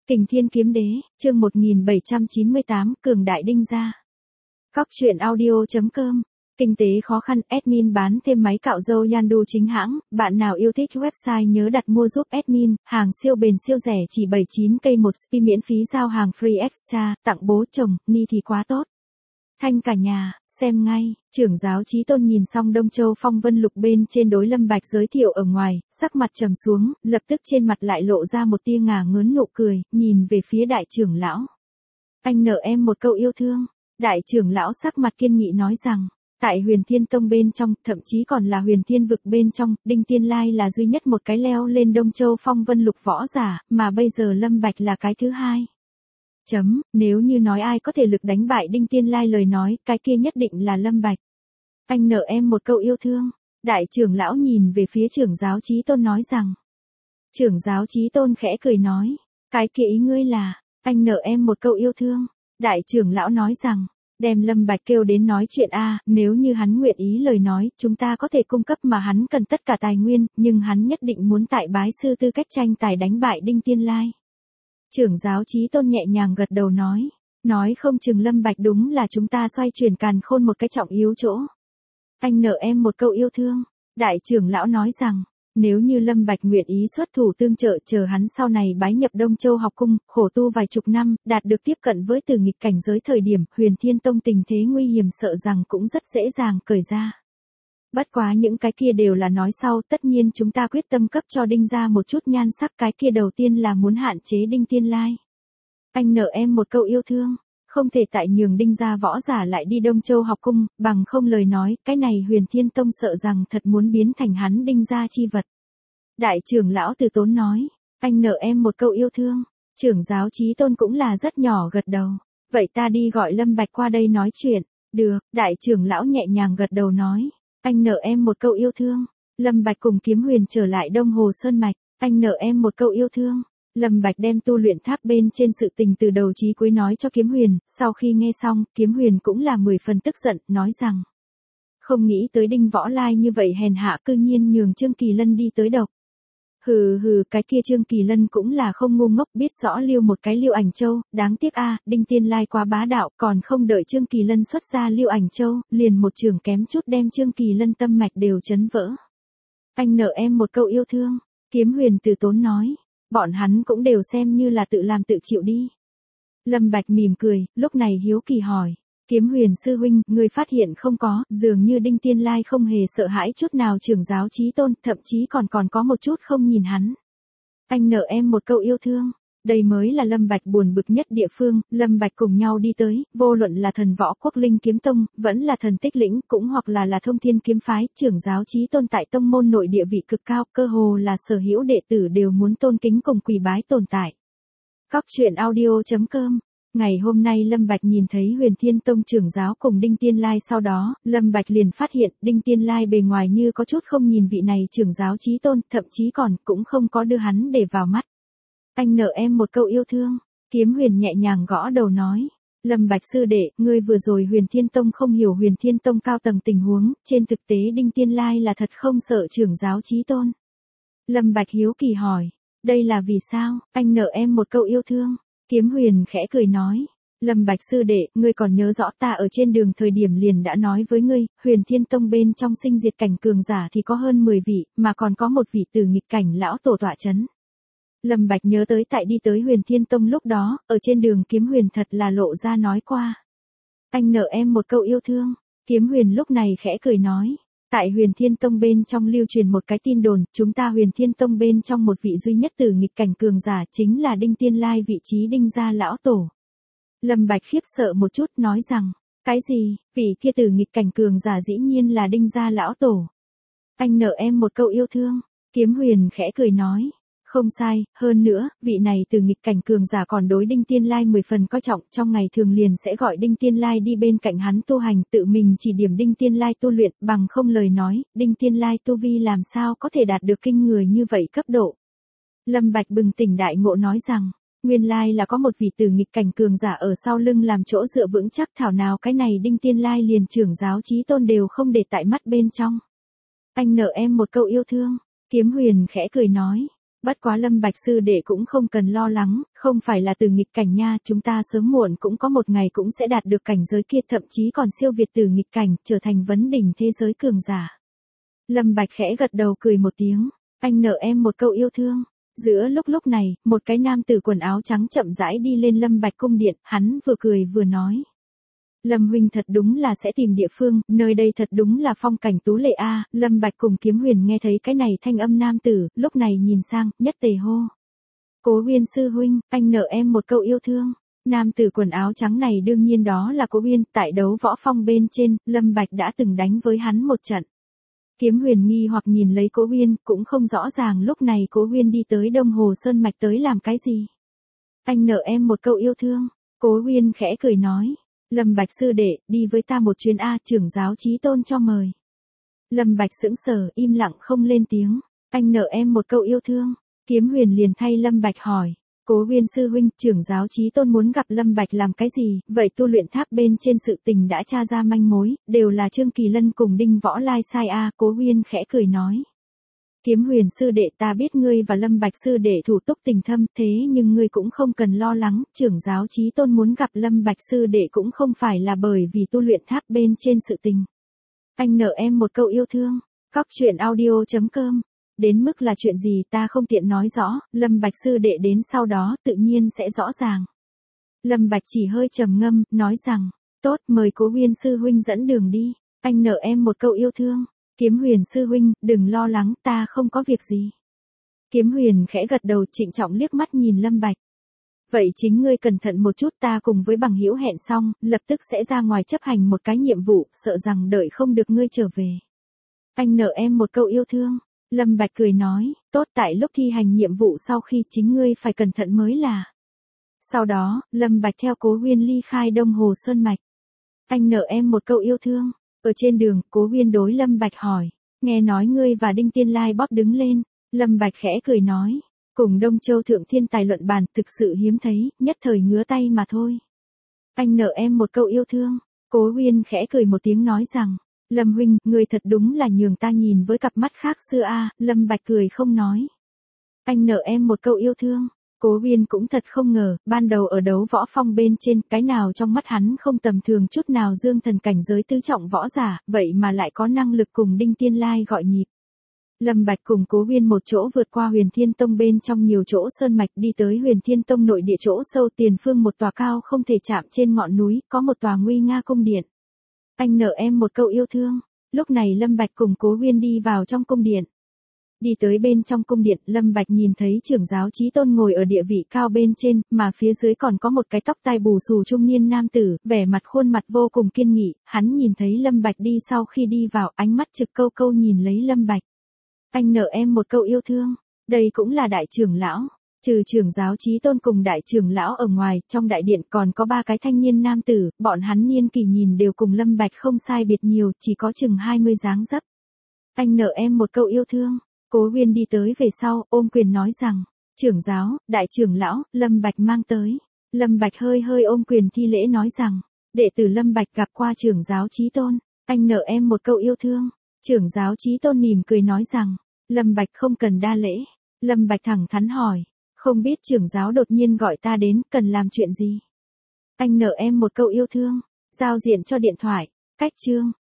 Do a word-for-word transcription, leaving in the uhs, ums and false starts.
Kình Thiên Kiếm Đế, chương một nghìn bảy trăm chín mươi tám, Cường Đại Đinh Gia. Cóc truyện audio chấm com. Kinh tế khó khăn, admin bán thêm máy cạo râu Yandu chính hãng, bạn nào yêu thích website nhớ đặt mua giúp admin, hàng siêu bền siêu rẻ chỉ bảy mươi chín cây một spi miễn phí giao hàng free extra, tặng bố chồng, ni thì quá tốt. Thanh cả nhà, xem ngay, trưởng giáo Chí Tôn nhìn xong Đông Châu phong vân lục bên trên đối Lâm Bạch giới thiệu ở ngoài, sắc mặt trầm xuống, lập tức trên mặt lại lộ ra một tia ngà ngớn nụ cười, nhìn về phía đại trưởng lão. Anh nợ em một câu yêu thương. Đại trưởng lão sắc mặt kiên nghị nói rằng, tại Huyền Thiên Tông bên trong, thậm chí còn là Huyền Thiên vực bên trong, Đinh Tiên Lai là duy nhất một cái leo lên Đông Châu phong vân lục võ giả, mà bây giờ Lâm Bạch là cái thứ hai. Chấm, nếu như nói ai có thể lực đánh bại Đinh Tiên Lai lời nói, cái kia nhất định là Lâm Bạch. Anh nợ em một câu yêu thương. Đại trưởng lão nhìn về phía trưởng giáo Chí Tôn nói rằng. Trưởng giáo Chí Tôn khẽ cười nói, cái kia ý ngươi là, anh nợ em một câu yêu thương. Đại trưởng lão nói rằng, đem Lâm Bạch kêu đến nói chuyện a, à, nếu như hắn nguyện ý lời nói, chúng ta có thể cung cấp mà hắn cần tất cả tài nguyên, nhưng hắn nhất định muốn tại bái sư tư cách tranh tài đánh bại Đinh Tiên Lai. Trưởng giáo Chí Tôn nhẹ nhàng gật đầu nói, nói không chừng Lâm Bạch đúng là chúng ta xoay chuyển càn khôn một cái trọng yếu chỗ. Anh nợ em một câu yêu thương. Đại trưởng lão nói rằng, nếu như Lâm Bạch nguyện ý xuất thủ tương trợ chờ hắn sau này bái nhập Đông Châu học cung, khổ tu vài chục năm, đạt được tiếp cận với từ nghịch cảnh giới thời điểm, Huyền Thiên Tông tình thế nguy hiểm sợ rằng cũng rất dễ dàng cởi ra. Bất quá những cái kia đều là nói sau, tất nhiên chúng ta quyết tâm cấp cho Đinh gia một chút nhan sắc, cái kia đầu tiên là muốn hạn chế Đinh Tiên Lai. Anh nợ em một câu yêu thương. Không thể tại nhường Đinh gia võ giả lại đi Đông Châu học cung, bằng không lời nói, cái này Huyền Thiên Tông sợ rằng thật muốn biến thành hắn Đinh gia chi vật. Đại trưởng lão Từ Tốn nói, anh nợ em một câu yêu thương. Trưởng giáo Chí Tôn cũng là rất nhỏ gật đầu. Vậy ta đi gọi Lâm Bạch qua đây nói chuyện. Được, đại trưởng lão nhẹ nhàng gật đầu nói, anh nợ em một câu yêu thương. Lâm Bạch cùng Kiếm Huyền trở lại Đông Hồ Sơn Mạch, anh nợ em một câu yêu thương. Lâm Bạch đem tu luyện tháp bên trên sự tình từ đầu chí cuối nói cho Kiếm Huyền, sau khi nghe xong, Kiếm Huyền cũng là mười phần tức giận, nói rằng, không nghĩ tới Đinh Võ Lai như vậy hèn hạ cư nhiên nhường Trương Kỳ Lân đi tới độc. Hừ hừ, cái kia Trương Kỳ Lân cũng là không ngu ngốc, biết rõ lưu một cái Lưu Ảnh Châu, đáng tiếc a, Đinh Tiên Lai quá bá đạo, còn không đợi Trương Kỳ Lân xuất ra Lưu Ảnh Châu, liền một trường kém chút đem Trương Kỳ Lân tâm mạch đều chấn vỡ. Anh nợ em một câu yêu thương. Kiếm Huyền Từ Tốn nói, bọn hắn cũng đều xem như là tự làm tự chịu đi. Lâm Bạch mỉm cười, lúc này hiếu kỳ hỏi, Kiếm Huyền sư huynh, người phát hiện không có, dường như Đinh Tiên Lai không hề sợ hãi chút nào trưởng giáo Chí Tôn, thậm chí còn còn có một chút không nhìn hắn. Anh nợ em một câu yêu thương. Đây mới là Lâm Bạch buồn bực nhất địa phương, Lâm Bạch cùng nhau đi tới, vô luận là thần võ quốc linh kiếm tông, vẫn là thần tích lĩnh, cũng hoặc là là thông thiên kiếm phái, trưởng giáo Chí Tôn tại tông môn nội địa vị cực cao, cơ hồ là sở hữu đệ tử đều muốn tôn kính cùng quỳ bái tồn tại. Cóc truyện audio chấm com. Ngày hôm nay Lâm Bạch nhìn thấy Huyền Thiên Tông trưởng giáo cùng Đinh Tiên Lai, sau đó, Lâm Bạch liền phát hiện, Đinh Tiên Lai bề ngoài như có chút không nhìn vị này trưởng giáo Chí Tôn, thậm chí còn, cũng không có đưa hắn để vào mắt. Anh nợ em một câu yêu thương. Kiếm Huyền nhẹ nhàng gõ đầu nói, Lâm Bạch sư đệ, ngươi vừa rồi Huyền Thiên Tông không hiểu Huyền Thiên Tông cao tầng tình huống, trên thực tế Đinh Tiên Lai là thật không sợ trưởng giáo Chí Tôn. Lâm Bạch hiếu kỳ hỏi, đây là vì sao? Anh nợ em một câu yêu thương. Kiếm Huyền khẽ cười nói, Lâm Bạch sư đệ, ngươi còn nhớ rõ ta ở trên đường thời điểm liền đã nói với ngươi, Huyền Thiên Tông bên trong sinh diệt cảnh cường giả thì có hơn mười vị, mà còn có một vị từ nghịch cảnh lão tổ tọa chấn. Lâm Bạch nhớ tới tại đi tới Huyền Thiên Tông lúc đó, ở trên đường Kiếm Huyền thật là lộ ra nói qua. Anh nợ em một câu yêu thương. Kiếm Huyền lúc này khẽ cười nói, tại Huyền Thiên Tông bên trong lưu truyền một cái tin đồn, chúng ta Huyền Thiên Tông bên trong một vị duy nhất từ nghịch cảnh cường giả chính là Đinh Tiên Lai, vị trí Đinh gia lão tổ. Lâm Bạch khiếp sợ một chút nói rằng, cái gì, vị kia từ nghịch cảnh cường giả dĩ nhiên là Đinh gia lão tổ. Anh nợ em một câu yêu thương. Kiếm Huyền khẽ cười nói, không sai, hơn nữa, vị này từ nghịch cảnh cường giả còn đối Đinh Tiên Lai mười phần coi trọng, trong ngày thường liền sẽ gọi Đinh Tiên Lai đi bên cạnh hắn tu hành, tự mình chỉ điểm Đinh Tiên Lai tu luyện, bằng không lời nói, Đinh Tiên Lai tu vi làm sao có thể đạt được kinh người như vậy cấp độ. Lâm Bạch bừng tỉnh đại ngộ nói rằng, nguyên lai là có một vị từ nghịch cảnh cường giả ở sau lưng làm chỗ dựa vững chắc, thảo nào cái này Đinh Tiên Lai liền trưởng giáo Chí Tôn đều không để tại mắt bên trong. Anh nợ em một câu yêu thương. Kiếm Huyền khẽ cười nói, Bất quá Lâm Bạch sư đệ cũng không cần lo lắng, không phải là từ nghịch cảnh nha, chúng ta sớm muộn cũng có một ngày cũng sẽ đạt được cảnh giới kia, thậm chí còn siêu việt từ nghịch cảnh, trở thành vấn đỉnh thế giới cường giả. Lâm Bạch khẽ gật đầu cười một tiếng, anh nợ em một câu yêu thương. Giữa lúc lúc này, một cái nam tử quần áo trắng chậm rãi đi lên Lâm Bạch cung điện, hắn vừa cười vừa nói. Lâm huynh thật đúng là sẽ tìm địa phương, nơi đây thật đúng là phong cảnh tú lệ a. Lâm Bạch cùng Kiếm Huyền nghe thấy cái này thanh âm nam tử, lúc này nhìn sang, nhất tề hô. Cố Uyên sư huynh, anh nợ em một câu yêu thương. Nam tử quần áo trắng này đương nhiên đó là Cố Uyên, tại đấu võ phong bên trên, Lâm Bạch đã từng đánh với hắn một trận. Kiếm Huyền nghi hoặc nhìn lấy Cố Uyên, cũng không rõ ràng lúc này Cố Uyên đi tới Đông Hồ Sơn Mạch tới làm cái gì. Anh nợ em một câu yêu thương. Cố Uyên khẽ cười nói. Lâm Bạch sư đệ, đi với ta một chuyến a, trưởng giáo Chí Tôn cho mời. Lâm Bạch sững sờ, im lặng không lên tiếng. Anh nợ em một câu yêu thương. Kiếm Huyền liền thay Lâm Bạch hỏi. Cố Uyên sư huynh, trưởng giáo Chí Tôn muốn gặp Lâm Bạch làm cái gì? Vậy tu luyện tháp bên trên sự tình đã tra ra manh mối, đều là Trương Kỳ Lân cùng Đinh Võ Lai sai a. Cố Uyên khẽ cười nói. Kiếm Huyền sư đệ, ta biết ngươi và Lâm Bạch sư đệ thủ túc tình thâm, thế nhưng ngươi cũng không cần lo lắng, trưởng giáo Chí Tôn muốn gặp Lâm Bạch sư đệ cũng không phải là bởi vì tu luyện tháp bên trên sự tình. Anh nợ em một câu yêu thương. Cóc truyện audio chấm com. Đến mức là chuyện gì ta không tiện nói rõ, Lâm Bạch sư đệ đến sau đó tự nhiên sẽ rõ ràng. Lâm Bạch chỉ hơi trầm ngâm, nói rằng, tốt, mời Cố Uyên sư huynh dẫn đường đi, anh nợ em một câu yêu thương. Kiếm Huyền sư huynh, đừng lo lắng, ta không có việc gì. Kiếm Huyền khẽ gật đầu, trịnh trọng liếc mắt nhìn Lâm Bạch. Vậy chính ngươi cẩn thận một chút, ta cùng với bằng hữu hẹn xong, lập tức sẽ ra ngoài chấp hành một cái nhiệm vụ, sợ rằng đợi không được ngươi trở về. Anh nợ em một câu yêu thương. Lâm Bạch cười nói, tốt, tại lúc thi hành nhiệm vụ sau khi chính ngươi phải cẩn thận mới là. Sau đó, Lâm Bạch theo Cố Uyên ly khai Đông Hồ Sơn Mạch. Anh nợ em một câu yêu thương. Ở trên đường, Cố Uyên đối Lâm Bạch hỏi, nghe nói ngươi và Đinh Tiên Lai bóp đứng lên. Lâm Bạch khẽ cười nói, cùng Đông Châu thượng thiên tài luận bàn thực sự hiếm thấy, nhất thời ngứa tay mà thôi. Anh nợ em một câu yêu thương. Cố Uyên khẽ cười một tiếng nói rằng, Lâm huynh, ngươi thật đúng là nhường ta nhìn với cặp mắt khác xưa a. Lâm Bạch cười không nói. Anh nợ em một câu yêu thương. Cố Uyên cũng thật không ngờ, ban đầu ở đấu võ phong bên trên, cái nào trong mắt hắn không tầm thường chút nào, dương thần cảnh giới tứ trọng võ giả, vậy mà lại có năng lực cùng Đinh Tiên Lai gọi nhịp. Lâm Bạch cùng Cố Uyên một chỗ vượt qua Huyền Thiên Tông bên trong nhiều chỗ sơn mạch, đi tới Huyền Thiên Tông nội địa chỗ sâu tiền phương một tòa cao không thể chạm trên ngọn núi, có một tòa nguy nga cung điện. Anh nợ em một câu yêu thương. Lúc này Lâm Bạch cùng Cố Uyên đi vào trong cung điện. Đi tới bên trong cung điện, Lâm Bạch nhìn thấy trưởng giáo Chí Tôn ngồi ở địa vị cao bên trên, mà phía dưới còn có một cái tóc tai bù xù trung niên nam tử, vẻ mặt khuôn mặt vô cùng kiên nghị, hắn nhìn thấy Lâm Bạch đi sau khi đi vào, ánh mắt trực câu câu nhìn lấy Lâm Bạch. Anh nợ em một câu yêu thương. Đây cũng là đại trưởng lão. Trừ trưởng giáo Chí Tôn cùng đại trưởng lão ở ngoài, trong đại điện còn có ba cái thanh niên nam tử, bọn hắn niên kỳ nhìn đều cùng Lâm Bạch không sai biệt nhiều, chỉ có chừng hai mươi dáng dấp. Anh nợ em một câu yêu thương. Cố Uyên đi tới về sau, ôm quyền nói rằng, trưởng giáo, đại trưởng lão, Lâm Bạch mang tới. Lâm Bạch hơi hơi ôm quyền thi lễ nói rằng, đệ tử Lâm Bạch gặp qua trưởng giáo Chí Tôn, anh nợ em một câu yêu thương. Trưởng giáo Chí Tôn mỉm cười nói rằng, Lâm Bạch không cần đa lễ. Lâm Bạch thẳng thắn hỏi, không biết trưởng giáo đột nhiên gọi ta đến, cần làm chuyện gì? Anh nợ em một câu yêu thương. Giao diện cho điện thoại. Cách chương.